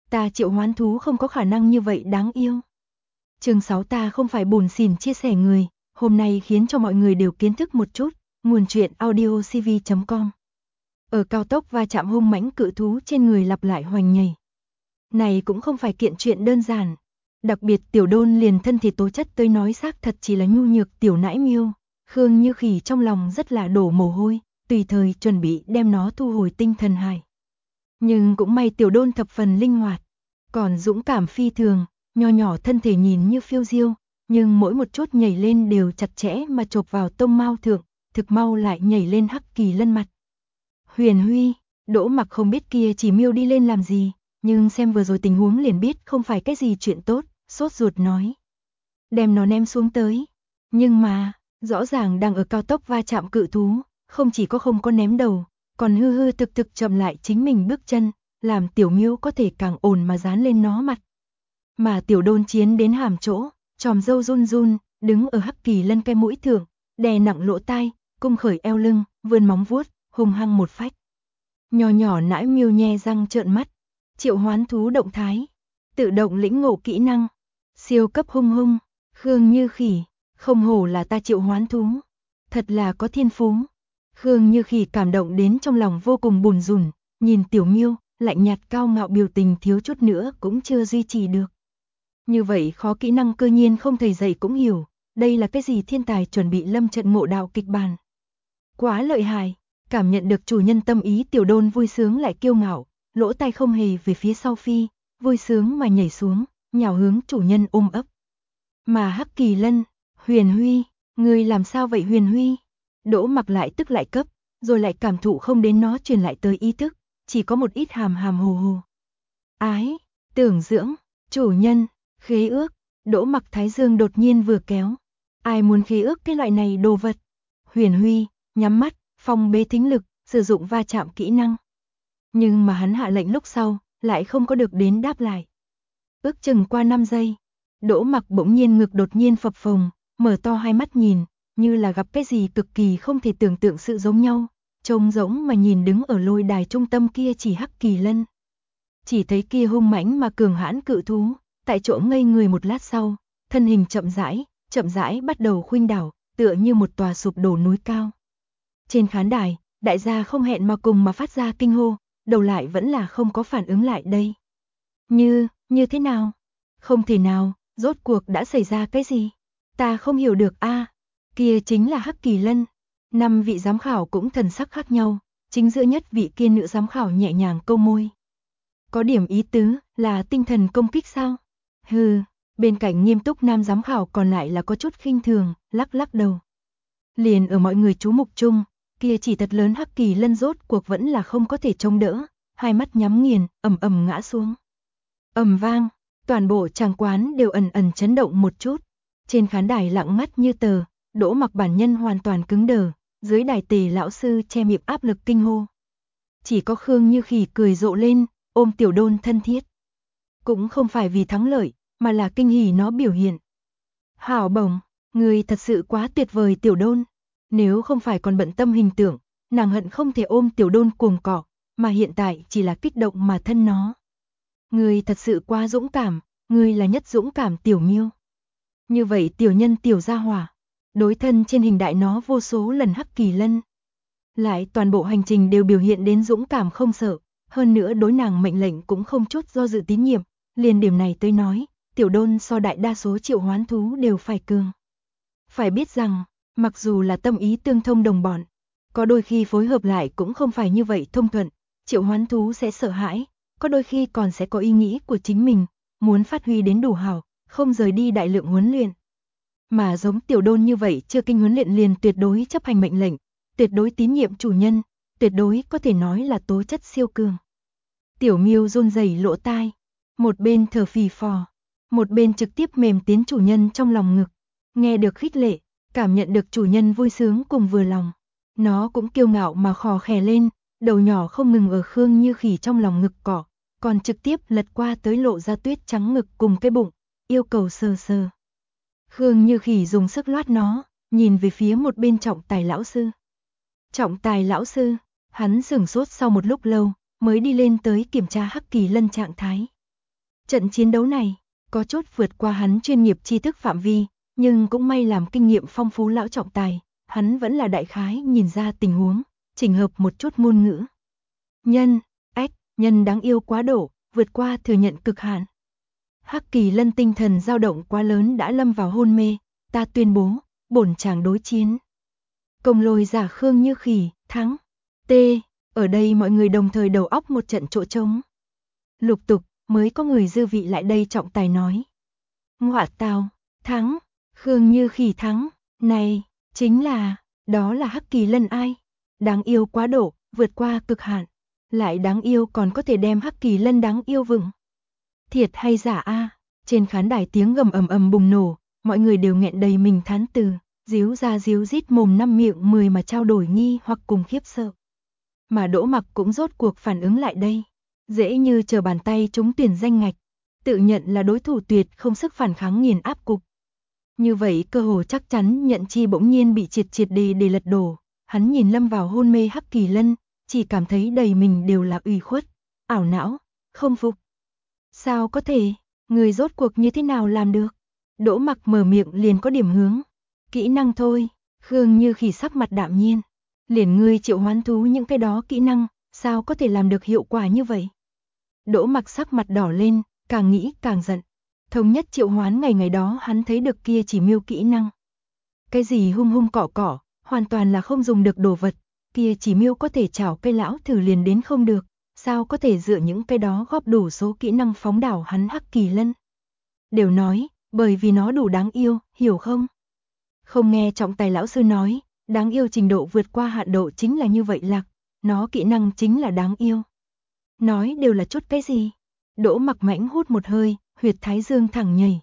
Ta Triệu Hoán Thú không có khả năng như vậy đáng yêu. Chương 6 ta không phải bùn xỉn chia sẻ người, hôm nay khiến cho mọi người đều kiến thức một chút, nguồn truyện audiocv.com. Ở cao tốc va chạm hung mãnh cự thú trên người lặp lại hoành nhảy. Này cũng không phải kiện chuyện đơn giản. Đặc biệt Tiểu Đôn liền thân thể tố chất tới nói xác thật chỉ là nhu nhược tiểu nãi miêu. Khương Như Khỉ trong lòng rất là đổ mồ hôi, tùy thời chuẩn bị đem nó thu hồi tinh thần hải. Nhưng cũng may Tiểu Đôn thập phần linh hoạt, còn dũng cảm phi thường, nho nhỏ thân thể nhìn như phiêu diêu, nhưng mỗi một chút nhảy lên đều chặt chẽ mà chộp vào tông mao thượng, thực mau lại nhảy lên Hắc Kỳ Lân mặt. Huyền Huy, Đỗ Mặc không biết kia chỉ miêu đi lên làm gì, nhưng xem vừa rồi tình huống liền biết không phải cái gì chuyện tốt, sốt ruột nói. Đem nó ném xuống tới. Nhưng mà, rõ ràng đang ở cao tốc va chạm cự thú, không chỉ có không có ném đầu, còn hư hư thực thực chậm lại chính mình bước chân, làm tiểu miêu có thể càng ổn mà dán lên nó mặt. Mà Tiểu Đôn chiến đến hàm chỗ, tròm râu run run, đứng ở Hắc Kỳ Lân cái mũi thượng, đè nặng lỗ tai, cung khởi eo lưng, vươn móng vuốt, hung hăng một phách. Nhỏ nhỏ nãi miêu nhe răng trợn mắt. Triệu Hoán Thú động thái, tự động lĩnh ngộ kỹ năng, siêu cấp hung hung, Khương Như Khỉ, không hổ là ta Triệu Hoán Thú, thật là có thiên phú. Khương Như Khỉ cảm động đến trong lòng vô cùng bùn rùn, nhìn tiểu miêu, lạnh nhạt cao ngạo biểu tình thiếu chút nữa cũng chưa duy trì được. Như vậy khó kỹ năng cơ nhiên không thầy dạy cũng hiểu, đây là cái gì thiên tài chuẩn bị lâm trận ngộ đạo kịch bản. Quá lợi hại, cảm nhận được chủ nhân tâm ý Tiểu Đôn vui sướng lại kiêu ngạo, lỗ tai không hề về phía sau phi, vui sướng mà nhảy xuống, nhào hướng chủ nhân ôm ấp. Mà Hắc Kỳ Lân, Huyền Huy, ngươi làm sao vậy Huyền Huy? Đỗ Mặc lại tức lại cấp, rồi lại cảm thụ không đến nó truyền lại tới ý thức, chỉ có một ít hàm hàm hồ hồ. Ái, tưởng dưỡng, chủ nhân, khế ước, Đỗ Mặc thái dương đột nhiên vừa kéo. Ai muốn khế ước cái loại này đồ vật? Huyền Huy, nhắm mắt, phong bế thính lực, sử dụng va chạm kỹ năng. Nhưng mà hắn hạ lệnh lúc sau, lại không có được đến đáp lại. Ước chừng qua 5 giây, Đỗ Mặc bỗng nhiên ngực đột nhiên phập phồng, mở to hai mắt nhìn, như là gặp cái gì cực kỳ không thể tưởng tượng sự giống nhau, trông rỗng mà nhìn đứng ở lôi đài trung tâm kia chỉ Hắc Kỳ Lân. Chỉ thấy kia hung mãnh mà cường hãn cự thú, tại chỗ ngây người một lát sau, thân hình chậm rãi bắt đầu khuynh đảo, tựa như một tòa sụp đổ núi cao. Trên khán đài, đại gia không hẹn mà cùng mà phát ra kinh hô, đầu lại vẫn là không có phản ứng lại đây. Như thế nào? Không thể nào, rốt cuộc đã xảy ra cái gì? Ta không hiểu được a. Kia chính là Hắc Kỳ Lân. 5 vị giám khảo cũng thần sắc khác nhau, chính giữa nhất vị kia nữ giám khảo nhẹ nhàng câu môi. Có điểm ý tứ, là tinh thần công kích sao? Hừ, bên cạnh nghiêm túc nam giám khảo còn lại là có chút khinh thường, lắc lắc đầu. Liền ở mọi người chú mục chung, kia chỉ thật lớn Hắc Kỳ Lân rốt cuộc vẫn là không có thể chống đỡ, hai mắt nhắm nghiền, ầm ầm ngã xuống. Ầm vang, toàn bộ tràng quán đều ẩn ẩn chấn động một chút. Trên khán đài lặng ngắt như tờ, Đỗ Mặc bản nhân hoàn toàn cứng đờ, dưới đài Tề lão sư che miệng áp lực kinh hô. Chỉ có Khương Như Khỉ cười rộ lên, ôm Tiểu Đôn thân thiết. Cũng không phải vì thắng lợi, mà là kinh hỉ nó biểu hiện. Hảo bổng, người thật sự quá tuyệt vời Tiểu Đôn. Nếu không phải còn bận tâm hình tượng, nàng hận không thể ôm Tiểu Đôn cuồng cọ, mà hiện tại chỉ là kích động mà thân nó. Người thật sự quá dũng cảm, người là nhất dũng cảm tiểu miêu. Như vậy tiểu nhân tiểu gia hỏa, đối thân trên hình đại nó vô số lần Hắc Kỳ Lân. Lại toàn bộ hành trình đều biểu hiện đến dũng cảm không sợ, hơn nữa đối nàng mệnh lệnh cũng không chút do dự tín nhiệm, liền điểm này tôi nói, Tiểu Đôn so đại đa số Triệu Hoán Thú đều phải cường. Phải biết rằng, mặc dù là tâm ý tương thông đồng bọn, có đôi khi phối hợp lại cũng không phải như vậy thông thuận, Triệu Hoán Thú sẽ sợ hãi, có đôi khi còn sẽ có ý nghĩ của chính mình, muốn phát huy đến đủ hảo, không rời đi đại lượng huấn luyện. Mà giống Tiểu Đôn như vậy chưa kinh huấn luyện liền tuyệt đối chấp hành mệnh lệnh, tuyệt đối tín nhiệm chủ nhân, tuyệt đối có thể nói là tố chất siêu cường. Tiểu miêu run rẩy lỗ tai, một bên thở phì phò, một bên trực tiếp mềm tiến chủ nhân trong lòng ngực, nghe được khích lệ, cảm nhận được chủ nhân vui sướng cùng vừa lòng. Nó cũng kiêu ngạo mà khò khè lên, đầu nhỏ không ngừng ở Khương Như Khỉ trong lòng ngực cỏ, còn trực tiếp lật qua tới lộ ra tuyết trắng ngực cùng cái bụng, yêu cầu sờ sờ. Khương Như Khỉ dùng sức loát nó, nhìn về phía một bên Trọng Tài lão sư. Trọng Tài lão sư, hắn sửng sốt sau một lúc lâu, mới đi lên tới kiểm tra Hắc Kỳ Lân trạng thái. Trận chiến đấu này, có chút vượt qua hắn chuyên nghiệp tri thức phạm vi, nhưng cũng may làm kinh nghiệm phong phú lão trọng tài, hắn vẫn là đại khái nhìn ra tình huống, chỉnh hợp một chút ngôn ngữ. Nhân đáng yêu quá độ, vượt qua thừa nhận cực hạn. Hắc Kỳ Lân tinh thần dao động quá lớn đã lâm vào hôn mê, ta tuyên bố, bổn chàng đối chiến. Công Lôi giả Khương Như Khỉ, thắng. Ở đây mọi người đồng thời đầu óc một trận chỗ trống. Lục tục, mới có người dư vị lại đây trọng tài nói. Ngọa tào, thắng, Khương Như Khỉ thắng, này, đó là Hắc Kỳ Lân ai? Đáng yêu quá độ, vượt qua cực hạn. Lại đáng yêu còn có thể đem Hắc Kỳ Lân đáng yêu vựng. Thiệt hay giả a? Trên khán đài tiếng gầm ầm ầm bùng nổ, mọi người đều nghẹn đầy mình thán từ, díu ra díu dít mồm năm miệng mười mà trao đổi nghi hoặc cùng khiếp sợ. Mà Đỗ Mặc cũng rốt cuộc phản ứng lại đây, dễ như chờ bàn tay trúng tuyển danh ngạch, tự nhận là đối thủ tuyệt không sức phản kháng nghiền áp cục. Như vậy cơ hồ chắc chắn nhận chi bỗng nhiên bị triệt để lật đổ, hắn nhìn lâm vào hôn mê Hắc Kỳ Lân, chỉ cảm thấy đầy mình đều là ủy khuất, ảo não, không phục. Sao có thể, người rốt cuộc như thế nào làm được? Đỗ Mặc mở miệng liền có điểm hướng. Kỹ năng thôi, Khương Như Khỉ sắc mặt đạm nhiên. Liền ngươi triệu hoán thú những cái đó kỹ năng, sao có thể làm được hiệu quả như vậy? Đỗ Mặc sắc mặt đỏ lên, càng nghĩ càng giận. Thống nhất triệu hoán ngày đó hắn thấy được kia chỉ miêu kỹ năng. Cái gì hung cỏ, hoàn toàn là không dùng được đồ vật. Kia chỉ miêu có thể chảo cây lão thử liền đến không được, sao có thể dựa những cái đó góp đủ số kỹ năng phóng đảo hắn Hắc Kỳ Lân. Đều nói, bởi vì nó đủ đáng yêu, hiểu không? Không nghe trọng tài lão sư nói, đáng yêu trình độ vượt qua hạn độ chính là như vậy lạc, nó kỹ năng chính là đáng yêu. Nói đều là chút cái gì? Đỗ Mặc mãnh hút một hơi, huyệt thái dương thẳng nhảy.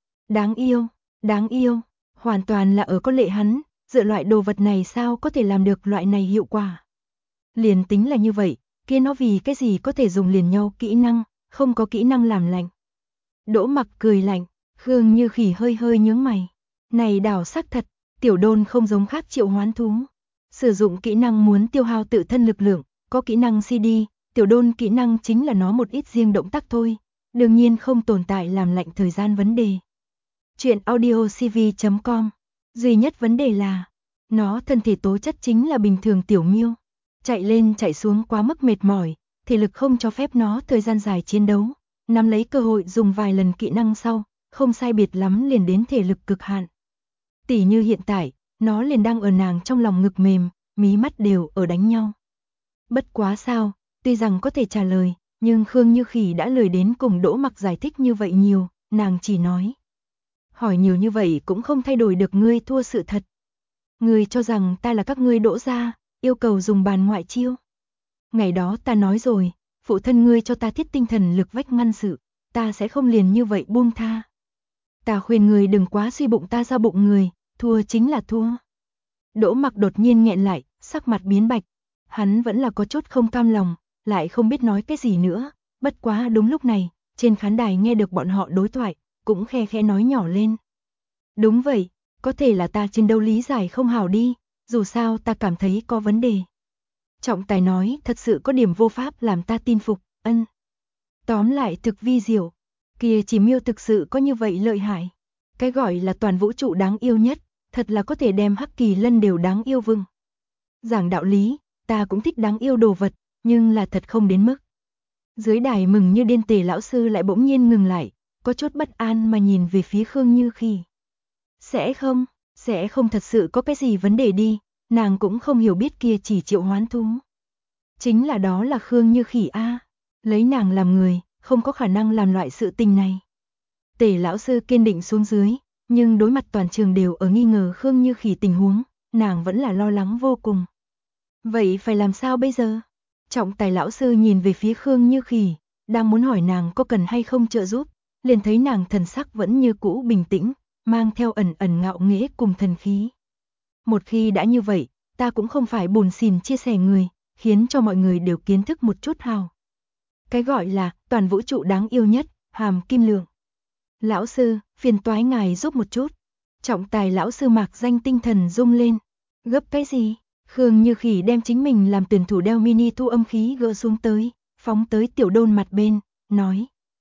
Đáng yêu, hoàn toàn là ở có lệ hắn, dựa loại đồ vật này sao có thể làm được loại này hiệu quả. Liền tính là như vậy, kia nó vì cái gì có thể dùng liền nhau kỹ năng, không có kỹ năng làm lạnh. Đỗ Mặc cười lạnh, Khương Như Khỉ hơi nhướng mày. Này đảo sắc thật, tiểu đôn không giống khác triệu hoán thú. Sử dụng kỹ năng muốn tiêu hao tự thân lực lượng, có kỹ năng CD, tiểu đôn kỹ năng chính là nó một ít riêng động tác thôi, đương nhiên không tồn tại làm lạnh thời gian vấn đề. Chuyện audiocv.com, duy nhất vấn đề là, nó thân thể tố chất chính là bình thường tiểu miêu. Chạy lên chạy xuống quá mức mệt mỏi, thể lực không cho phép nó thời gian dài chiến đấu, nắm lấy cơ hội dùng vài lần kỹ năng sau, không sai biệt lắm liền đến thể lực cực hạn. Tỉ như hiện tại, nó liền đang ở nàng trong lòng ngực mềm, mí mắt đều ở đánh nhau. Bất quá sao, tuy rằng có thể trả lời, nhưng Khương Như Khỉ đã lười đến cùng Đỗ Mặc giải thích như vậy nhiều, nàng chỉ nói. Hỏi nhiều như vậy cũng không thay đổi được ngươi thua sự thật. Ngươi cho rằng ta là các ngươi Đỗ gia, yêu cầu dùng bàn ngoại chiêu. Ngày đó ta nói rồi, phụ thân ngươi cho ta thiết tinh thần lực vách ngăn sự, ta sẽ không liền như vậy buông tha. Ta khuyên ngươi đừng quá suy bụng ta ra bụng người, thua chính là thua. Đỗ Mặc đột nhiên nghẹn lại, sắc mặt biến bạch. Hắn vẫn là có chút không cam lòng, lại không biết nói cái gì nữa. Bất quá đúng lúc này, trên khán đài nghe được bọn họ đối thoại, cũng khe khẽ nói nhỏ lên. Đúng vậy, có thể là ta chiến đấu lý giải không hảo đi, dù sao ta cảm thấy có vấn đề. Trọng tài nói thật sự có điểm vô pháp làm ta tin phục, Tóm lại thực vi diệu, kia chỉ miêu thực sự có như vậy lợi hại. Cái gọi là toàn vũ trụ đáng yêu nhất, thật là có thể đem Hắc Kỳ Lân đều đáng yêu vừng. Giảng đạo lý, ta cũng thích đáng yêu đồ vật, nhưng là thật không đến mức. Dưới đài mừng như điên Tề lão sư lại bỗng nhiên ngừng lại, có chút bất an mà nhìn về phía Khương Như Khỉ. Sẽ không thật sự có cái gì vấn đề đi, nàng cũng không hiểu biết kia chỉ triệu hoán thú. Chính là đó là Khương Như Khỉ a, lấy nàng làm người, không có khả năng làm loại sự tình này. Tề lão sư kiên định xuống dưới, nhưng đối mặt toàn trường đều ở nghi ngờ Khương Như Khỉ tình huống, nàng vẫn là lo lắng vô cùng. Vậy phải làm sao bây giờ? Trọng tài lão sư nhìn về phía Khương Như Khỉ, đang muốn hỏi nàng có cần hay không trợ giúp, liền thấy nàng thần sắc vẫn như cũ bình tĩnh, mang theo ẩn ngạo nghễ cùng thần khí. Một khi đã như vậy, ta cũng không phải buồn xỉn chia sẻ người, khiến cho mọi người đều kiến thức một chút hào. Cái gọi là toàn vũ trụ đáng yêu nhất, hàm kim lượng. Lão sư, phiền toái ngài giúp một chút. Trọng tài lão sư mạc danh tinh thần rung lên. Gấp cái gì? Khương Như Khỉ đem chính mình làm tuyển thủ đeo mini thu âm khí gỡ xuống tới, phóng tới tiểu đôn mặt bên, nói.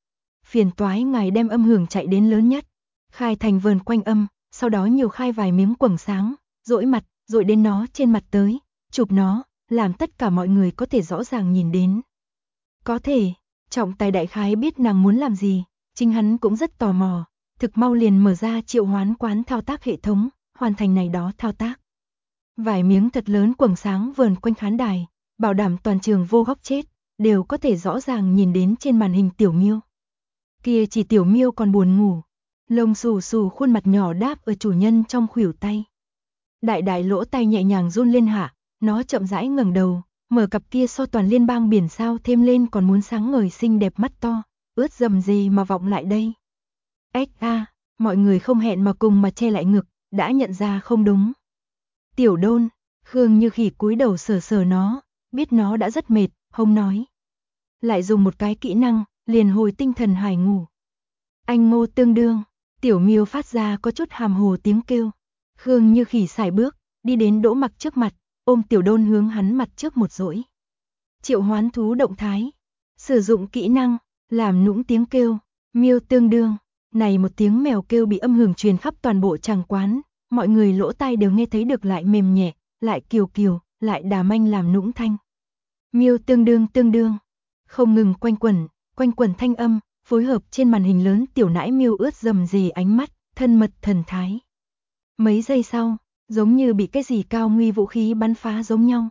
phiền toái ngài đem âm hưởng chạy đến lớn nhất. Khai thành vờn quanh âm, sau đó nhiều khai vài miếng quầng sáng, dội đến nó trên mặt tới, chụp nó, làm tất cả mọi người có thể rõ ràng nhìn đến. Có thể, trọng tài đại khái biết nàng muốn làm gì, chính hắn cũng rất tò mò, thực mau liền mở ra triệu hoán quán thao tác hệ thống, hoàn thành này đó thao tác. Vài miếng thật lớn quầng sáng vờn quanh khán đài, bảo đảm toàn trường vô góc chết, đều có thể rõ ràng nhìn đến trên màn hình tiểu miêu. Kia chỉ tiểu miêu còn buồn ngủ, lông xù xù khuôn mặt nhỏ đáp ở chủ nhân trong khuỷu tay. Đại đại lỗ tay nhẹ nhàng run lên hạ, nó chậm rãi ngẩng đầu, mở cặp kia so toàn liên bang biển sao thêm lên còn muốn sáng ngời xinh đẹp mắt to, ướt dầm gì mà vọng lại đây. Mọi người không hẹn mà cùng mà che lại ngực, đã nhận ra không đúng. Tiểu Đôn, Khương Như Khỉ cúi đầu sờ sờ nó, biết nó đã rất mệt, không nói. Lại dùng một cái kỹ năng, liền hồi tinh thần hải ngủ. Anh Ngô tương đương, tiểu miêu phát ra có chút hàm hồ tiếng kêu. Khương Như Khỉ sải bước, đi đến Đỗ Mặc trước mặt, ôm Tiểu Đôn hướng hắn mặt trước một dỗi. Triệu hoán thú động thái, sử dụng kỹ năng, làm nũng tiếng kêu, miêu tương đương. Này một tiếng mèo kêu bị âm hưởng truyền khắp toàn bộ tràng quán, mọi người lỗ tai đều nghe thấy được, lại mềm nhẹ, lại kiều kiều, lại đà manh làm nũng thanh. Miêu tương đương, không ngừng quanh quẩn thanh âm, phối hợp trên màn hình lớn tiểu nãi miêu ướt dầm dì ánh mắt, thân mật thần thái. Mấy giây sau, giống như bị cái gì cao nguy vũ khí bắn phá giống nhau.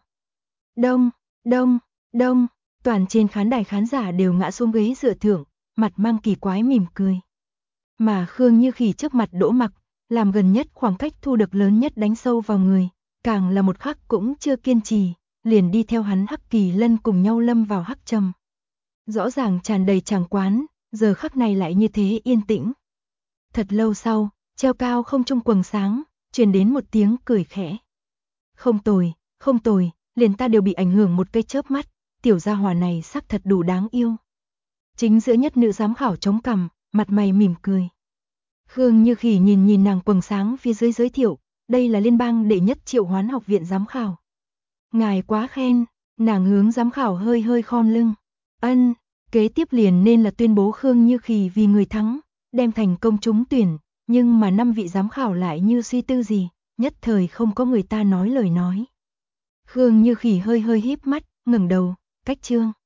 Đông, toàn trên khán đài khán giả đều ngã xuống ghế dựa thượng, mặt mang kỳ quái mỉm cười. Mà Khương Như Khỉ trước mặt Đỗ Mặc, làm gần nhất khoảng cách thu được lớn nhất đánh sâu vào người, càng là một khắc cũng chưa kiên trì, liền đi theo hắn Hắc Kỳ Lân cùng nhau lâm vào hắc trầm. Rõ ràng tràn đầy tràng quán, giờ khắc này lại như thế yên tĩnh. Thật lâu sau, treo cao không trung quầng sáng, truyền đến một tiếng cười khẽ. Không tồi, liền ta đều bị ảnh hưởng một cái chớp mắt, tiểu gia hỏa này sắc thật đủ đáng yêu. Chính giữa nhất nữ giám khảo chống cằm, mặt mày mỉm cười. Khương Như Khỉ nhìn nàng quầng sáng phía dưới giới thiệu, đây là liên bang đệ nhất triệu hoán học viện giám khảo. Ngài quá khen, nàng hướng giám khảo hơi khom lưng. Kế tiếp liền nên là tuyên bố Khương Như Khỉ vì người thắng, đem thành công trúng tuyển, nhưng mà 5 vị giám khảo lại như suy tư gì, nhất thời không có người ta nói lời nói. Khương Như Khỉ hơi híp mắt, ngẩng đầu, cách chương.